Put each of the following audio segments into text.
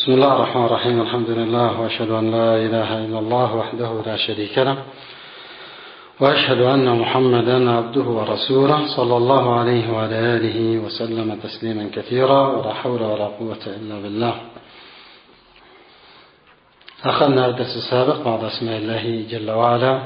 بسم الله الرحمن الرحيم. الحمد لله، وأشهد أن لا إله إلا الله وحده لا شريك له، وأشهد أن محمدا عبده ورسوله صلى الله عليه وعلى آله وسلم تسليما كثيرا، ولا حول ولا قوة إلا بالله. أخذنا الدرس السابق بعض أسماء الله جل وعلا،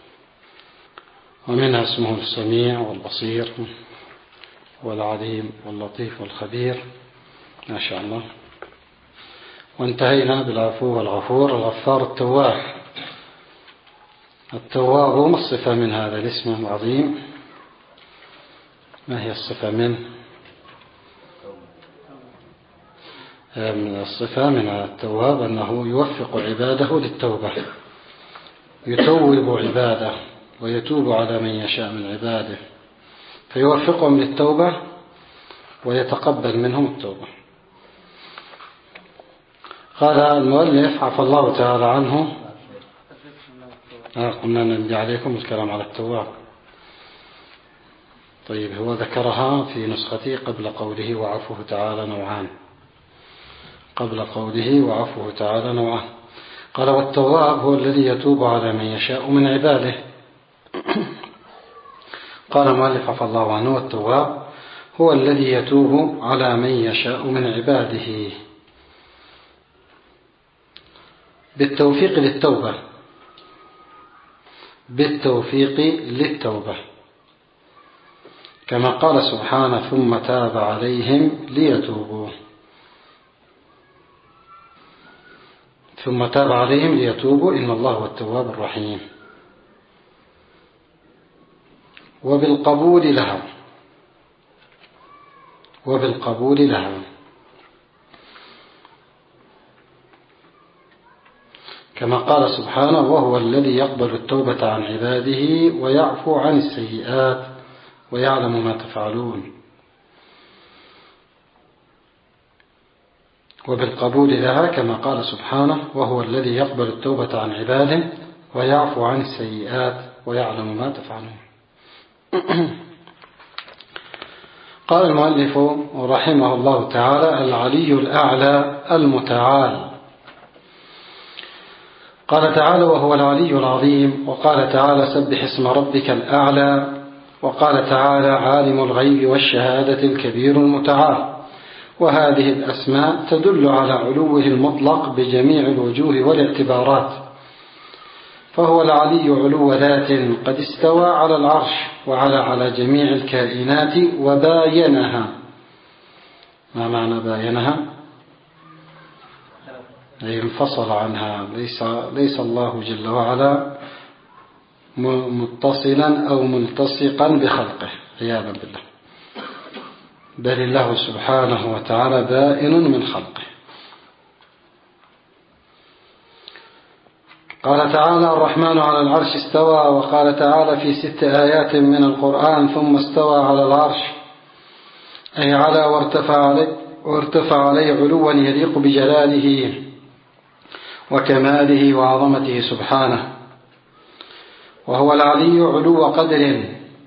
ومنها اسمه السميع والبصير والعليم واللطيف والخبير، ما شاء الله. وانتهينا بالعفو والغفور، الغفار، التواب. التواب ما الصفة من هذا الاسم العظيم؟ ما هي الصفة منه؟ من الصفة من التواب أنه يوفق عباده للتوبة، يتوب عباده ويتوب على من يشاء من عباده، فيوفقهم للتوبة ويتقبل منهم التوبة. قال المؤلف عفى الله تعالى عنه، قلنا نمضي عليكم الكلام على التواب. طيب، هو ذكرها في نسختي قبل قوله وعفوه تعالى نوعان، قبل قوله وعفوه تعالى نوعان. قال والتواب هو الذي يتوب على من يشاء من عباده. قال المؤلف عفى الله عنه والتواب هو الذي يتوب على من يشاء من عباده بالتوفيق للتوبة، بالتوفيق للتوبة، كما قال سبحانه ثم تاب عليهم ليتوبوا، ثم تاب عليهم ليتوبوا إن الله هو التواب الرحيم. وبالقبول لها، وبالقبول لها، كما قال سبحانه وهو الذي يقبل التوبة عن عباده ويعفو عن السيئات ويعلم ما تفعلون. وبالقبول لها كما قال سبحانه وهو الذي يقبل التوبة عن عباده ويعفو عن السيئات ويعلم ما تفعلون. قال المؤلف رحمه الله تعالى العلي الأعلى المتعال. قال تعالى وهو العلي العظيم، وقال تعالى سبح اسم ربك الأعلى، وقال تعالى عالم الغيب والشهادة الكبير المتعال. وهذه الأسماء تدل على علوه المطلق بجميع الوجوه والاعتبارات، فهو العلي علو ذات قد استوى على العرش على جميع الكائنات وباينها. ما معنى باينها؟ أي انفصل عنها، ليس الله جل وعلا متصلا أو ملتصقا بخلقه عياذا بالله، بل الله سبحانه وتعالى بائن من خلقه. قال تعالى الرحمن على العرش استوى، وقال تعالى في 6 آيات من القرآن ثم استوى على العرش، أي على وارتفع عليه علوا يليق بجلاله وكماله وعظمته سبحانه. وهو العلي علو قدر،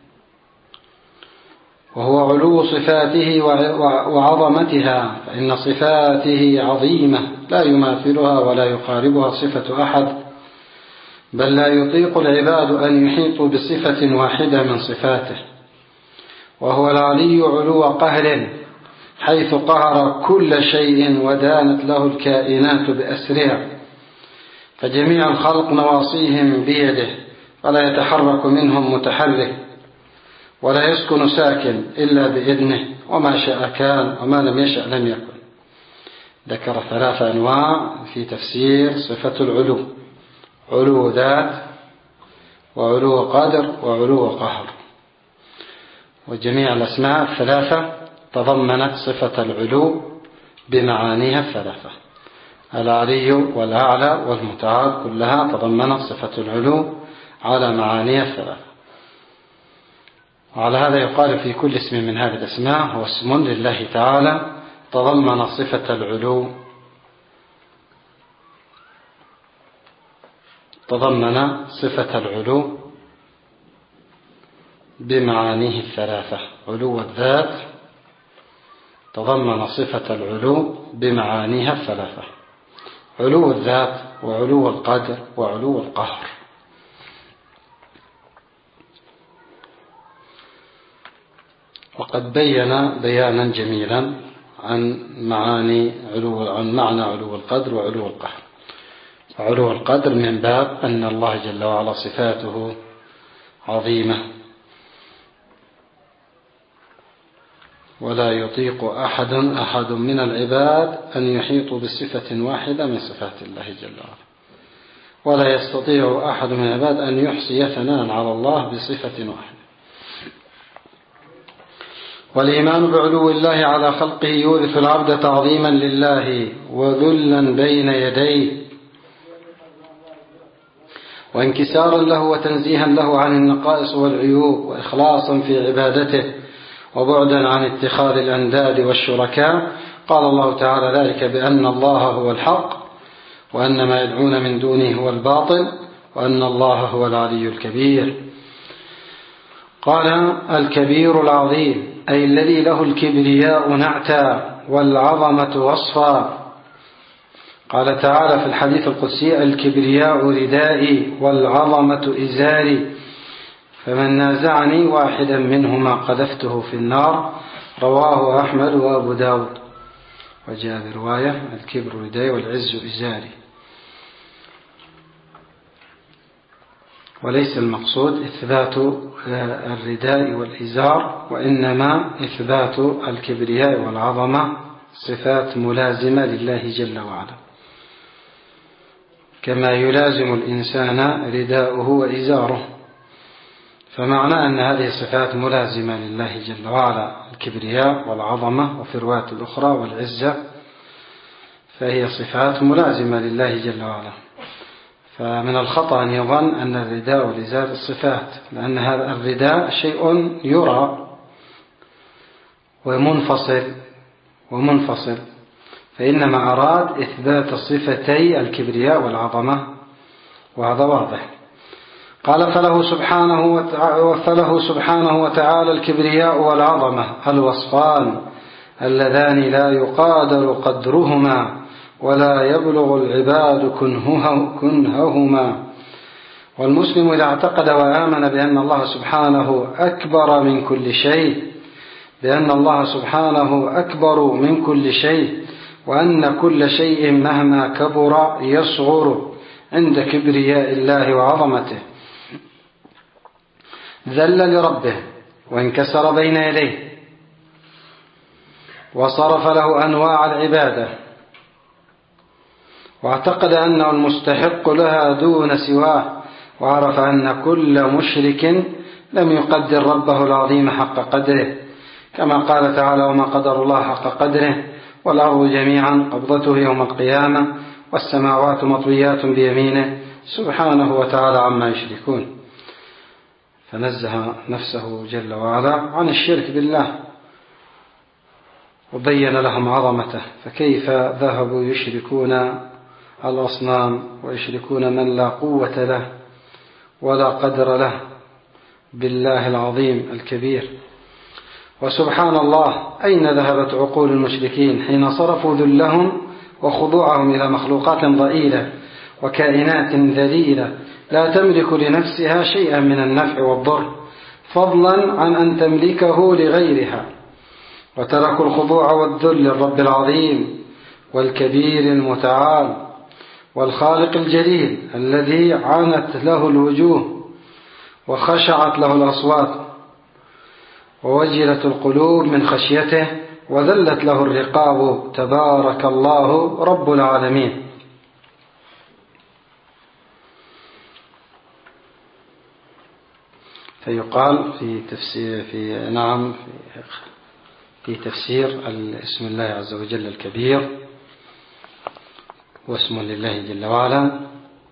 وهو علو صفاته وعظمتها، فإن صفاته عظيمة لا يماثلها ولا يقاربها صفة أحد، بل لا يطيق العباد أن يحيطوا بصفة واحدة من صفاته. وهو العلي علو قهر، حيث قهر كل شيء ودانت له الكائنات بأسرها، فجميع الخلق نواصيهم بيده، ولا يتحرك منهم متحرك، ولا يسكن ساكن إلا بإذنه، وما شاء كان وما لم يشأ لم يكن. ذكر 3 أنواع في تفسير صفة العلو: علو ذات، وعلو قدر، وعلو قهر. وجميع الأسماء 3 تضمنت صفة العلو بمعانيها 3: العلي والأعلى والمتعال، كلها تضمنت صفة العلو على معانيها 3. وعلى هذا يقال في كل اسم من هذه الأسماء هو اسم لله تعالى تضمن صفة العلو، تضمن صفة العلو بمعانيه 3: علو الذات، تضمن صفة العلو بمعانيها الثلاثة: علو الذات وعلو القدر وعلو القهر. وقد بين بيانا جميلا عن معنى علو القدر وعلو القهر. علو القدر من باب أن الله جل وعلا صفاته عظيمة ولا يطيق أحد من العباد أن يحيطوا بصفة واحدة من صفات الله جل وعلا، ولا يستطيع أحد من العباد أن يحصي ثناء على الله بصفة واحدة. والإيمان بعلو الله على خلقه يورث العبد تعظيما لله وذلا بين يديه وانكسارا له وتنزيها له عن النقائص والعيوب وإخلاصا في عبادته وبعدا عن اتخاذ الأنداد والشركاء. قال الله تعالى: ذلك بأن الله هو الحق وأن ما يدعون من دونه هو الباطل وأن الله هو العلي الكبير. قال: الكبير العظيم، أي الذي له الكبرياء نعتا والعظمة وصفا. قال تعالى في الحديث القدسي: الكبرياء ردائي والعظمة إزاري، فمن نازعني واحدا منهما قذفته في النار. رواه أحمد وأبو داود. وجاء برواية: الكبر ردائي والعز إزاري. وليس المقصود إثبات الرداء والإزار، وإنما إثبات الكبرياء والعظمة صفات ملازمة لله جل وعلا، كما يلازم الإنسان رداؤه وإزاره. فمعنى أن هذه صفات ملازمة لله جل وعلا: الكبرياء والعظمة، وفي الرواية الأخرى والعزة، فهي صفات ملازمة لله جل وعلا. فمن الخطأ أن يظن أن الرداء والإزار الصفات، لأن هذا الرداء شيء يرى ومنفصل، فإنما أراد إثبات صفتي الكبرياء والعظمة، وهذا واضح. قال: فله سبحانه وتعالى الكبرياء والعظمة الوصفان اللذان لا يقادر قدرهما ولا يبلغ العباد كنههما. والمسلم إذا اعتقد وآمن بأن الله سبحانه أكبر من كل شيء وأن كل شيء مهما كبر يصغر عند كبرياء الله وعظمته، ذل لربه وانكسر بين يديه وصرف له أنواع العبادة، واعتقد أنه المستحق لها دون سواه، وعرف أن كل مشرك لم يقدر ربه العظيم حق قدره، كما قال تعالى: وما قدر الله حق قدره والأرض جميعا قبضته يوم القيامة والسماوات مطويات بيمينه سبحانه وتعالى عما يشركون. فنزه نفسه جل وعلا عن الشرك بالله وبين لهم عظمته. فكيف ذهبوا يشركون الأصنام ويشركون من لا قوة له ولا قدر له بالله العظيم الكبير؟ وسبحان الله، أين ذهبت عقول المشركين حين صرفوا ذلهم وخضوعهم إلى مخلوقات ضئيلة وكائنات ذليلة لا تملك لنفسها شيئا من النفع والضر، فضلا عن أن تملكه لغيرها، وتركوا الخضوع والذل للرب العظيم والكبير المتعال والخالق الجليل الذي عانت له الوجوه وخشعت له الأصوات ووجلت القلوب من خشيته وذلت له الرقاب. تبارك الله رب العالمين. فيقال في تفسير اسم الله عز وجل الكبير واسم لله جل وعلا: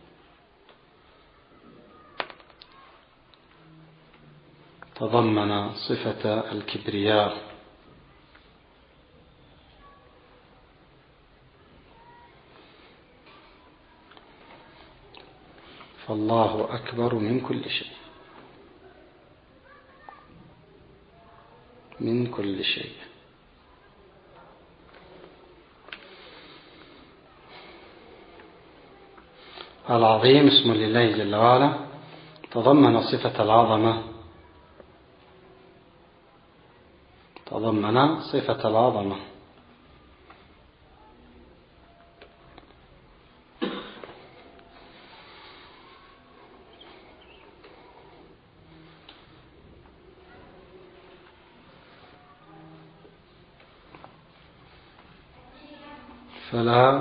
تضمن صفة الكبرياء فالله أكبر من كل شيء، من كل شيء. العظيم اسم لله جل وعلا تضمن صفة العظمة، تضمن صفة العظمة. فلا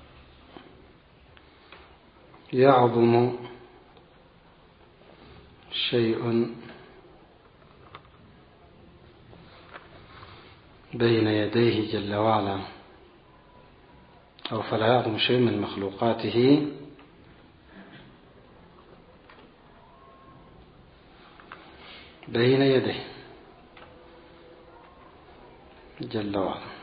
يعظم شيء بين يديه جل وعلا، أو فلا يعظم شيء من مخلوقاته بين يديه جل وعلا.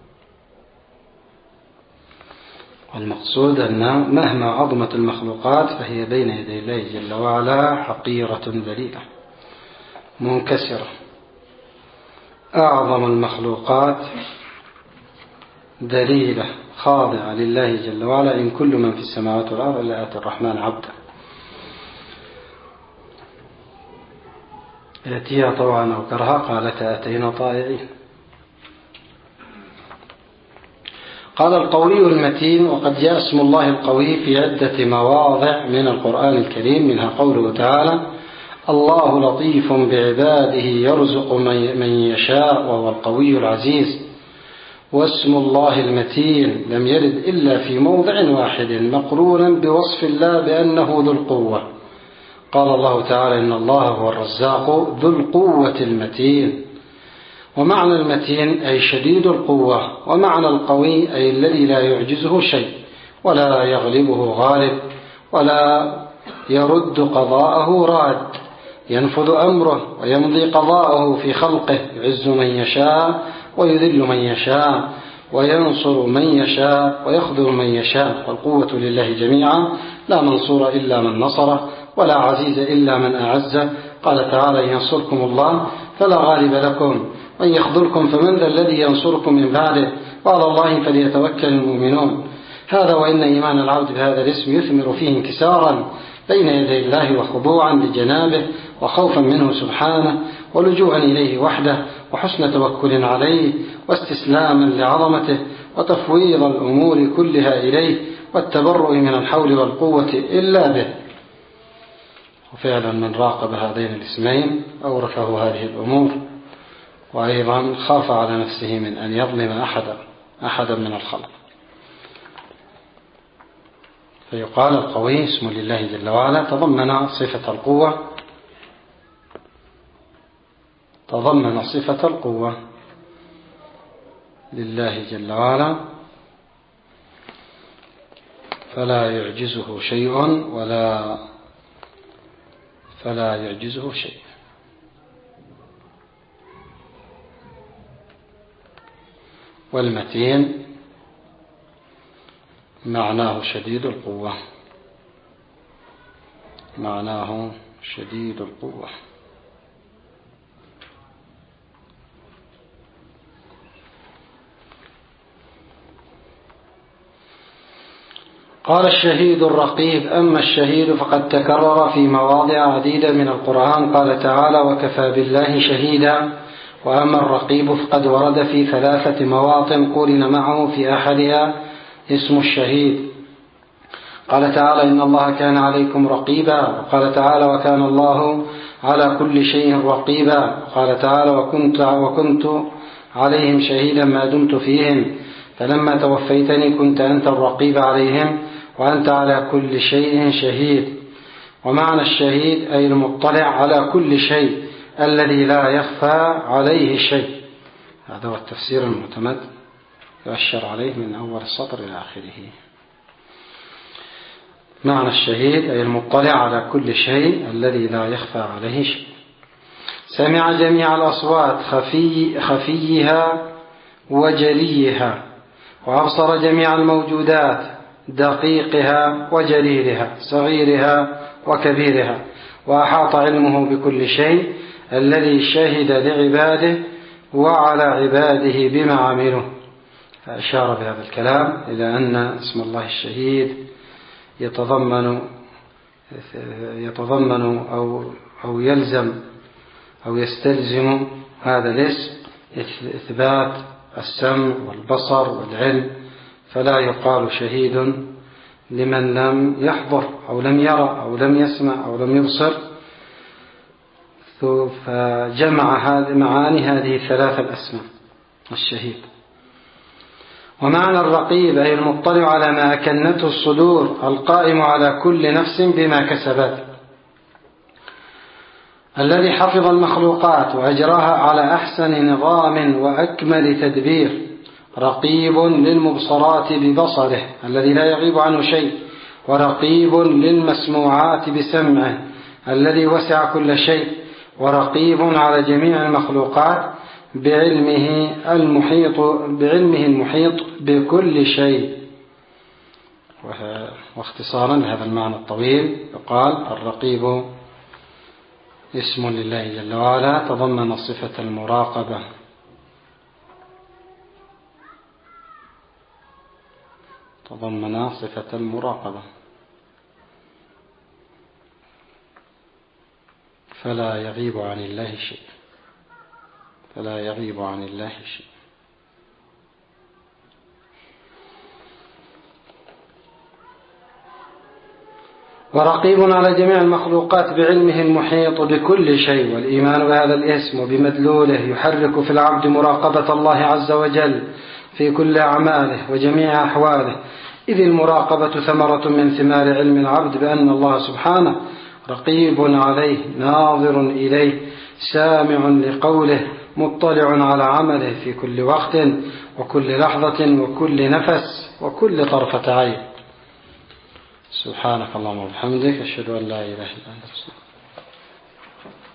والمقصود أن مهما عظمت المخلوقات فهي بين يدي الله جل وعلا حقيرة ذليلة منكسرة. أعظم المخلوقات ذليلة خاضعة لله جل وعلا، إن كل من في السماوات والأرض إلا آتي الرحمن عبدا. يأتيها طوعا أو كرها قالتا أتينا طائعين. قال القوي المتين. وقد جاء اسم الله القوي في عدة مواضع من القرآن الكريم، منها قوله تعالى: الله لطيف بعباده يرزق من يشاء وهو القوي العزيز. واسم الله المتين لم يرد إلا في موضع واحد مقرونا بوصف الله بأنه ذو القوة. قال الله تعالى: إن الله هو الرزاق ذو القوة المتين. ومعنى المتين أي شديد القوة، ومعنى القوي أي الذي لا يعجزه شيء ولا يغلبه غالب ولا يرد قضاءه راد، ينفذ أمره ويمضي قضاءه في خلقه، يعز من يشاء ويذل من يشاء وينصر من يشاء ويخذل من يشاء، والقوة لله جميعا، لا منصور إلا من نصره ولا عزيز إلا من أعزه. قال تعالى: ينصركم الله فلا غالب لكم وإن يخذلكم فمن ذا الذي ينصركم من بعده وعلى الله فليتوكل المؤمنون. هذا وإن إيمان العبد بهذا الاسم يثمر فيه انكسارا بين يدي الله وخضوعا لجنابه وخوفا منه سبحانه ولجوءا إليه وحده وحسن توكل عليه واستسلاما لعظمته وتفويض الأمور كلها إليه والتبرؤ من الحول والقوة إلا به. وفعلا من راقب هذين الاسمين أورثه هذه الأمور، وأيضا خاف على نفسه من أن يظلم أحدا من الخلق. فيقال القوي اسم لله جل وعلا تضمن صفة القوة، تضمن صفة القوة لله جل وعلا، فلا يعجزه شيء فلا يعجزه شيء. والمتين معناه شديد القوة، معناه شديد القوة. قال الشهيد الرقيب. أما الشهيد فقد تكرر في مواضع عديدة من القرآن. قال تعالى: وكفى بالله شهيدا. وأما الرقيب فقد ورد في 3 مواطن قرن معه في أحدها اسم الشهيد. قال تعالى: إن الله كان عليكم رقيبا. وقال تعالى: وكان الله على كل شيء رقيبا. وقال تعالى: وكنت عليهم شهيدا ما دمت فيهم فلما توفيتني كنت أنت الرقيب عليهم وأنت على كل شيء شهيد. ومعنى الشهيد أي المطلع على كل شيء الذي لا يخفى عليه شيء. هذا هو التفسير المعتمد يؤشر عليه من أول السطر إلى آخره. معنى الشهيد أي المطلع على كل شيء الذي لا يخفى عليه شيء. سمع جميع الأصوات خفيها وجليها، وأبصر جميع الموجودات دقيقها وجليلها صغيرها وكبيرها، وأحاط علمه بكل شيء الذي شهد لعباده وعلى عباده بما عملوا. فأشار بهذا الكلام إلى أن اسم الله الشهيد يتضمن أو يلزم أو يستلزم هذا الاسم إثبات السمع والبصر والعلم، فلا يقال شهيد لمن لم يحضر أو لم يرى أو لم يسمع أو لم يبصر. فجمع معاني هذه الثلاثة الأسماء الشهيد. ومعنى الرقيب أي المطلع على ما أكنته الصدور، القائم على كل نفس بما كسبت، الذي حفظ المخلوقات وأجراها على أحسن نظام وأكمل تدبير، رقيب للمبصرات ببصره الذي لا يغيب عنه شيء، ورقيب للمسموعات بسمعه الذي وسع كل شيء، ورقيب على جميع المخلوقات بعلمه المحيط بكل شيء. واختصارا لهذا المعنى الطويل يقال الرقيب اسم لله جل وعلا تضمن صفة المراقبة، فلا يغيب عن الله شيء. ورقيب على جميع المخلوقات بعلمه المحيط بكل شيء. والإيمان بهذا الاسم وبمدلوله يحرك في العبد مراقبة الله عز وجل في كل أعماله وجميع أحواله، إذ المراقبة ثمرة من ثمار علم العبد بأن الله سبحانه رقيب عليه، ناظر إليه، سامع لقوله، مطلع على عمله في كل وقت وكل لحظة وكل نفس وكل طرفة عين. سبحانك اللهم وبحمدك، أشهد أن لا إله إلا أنت.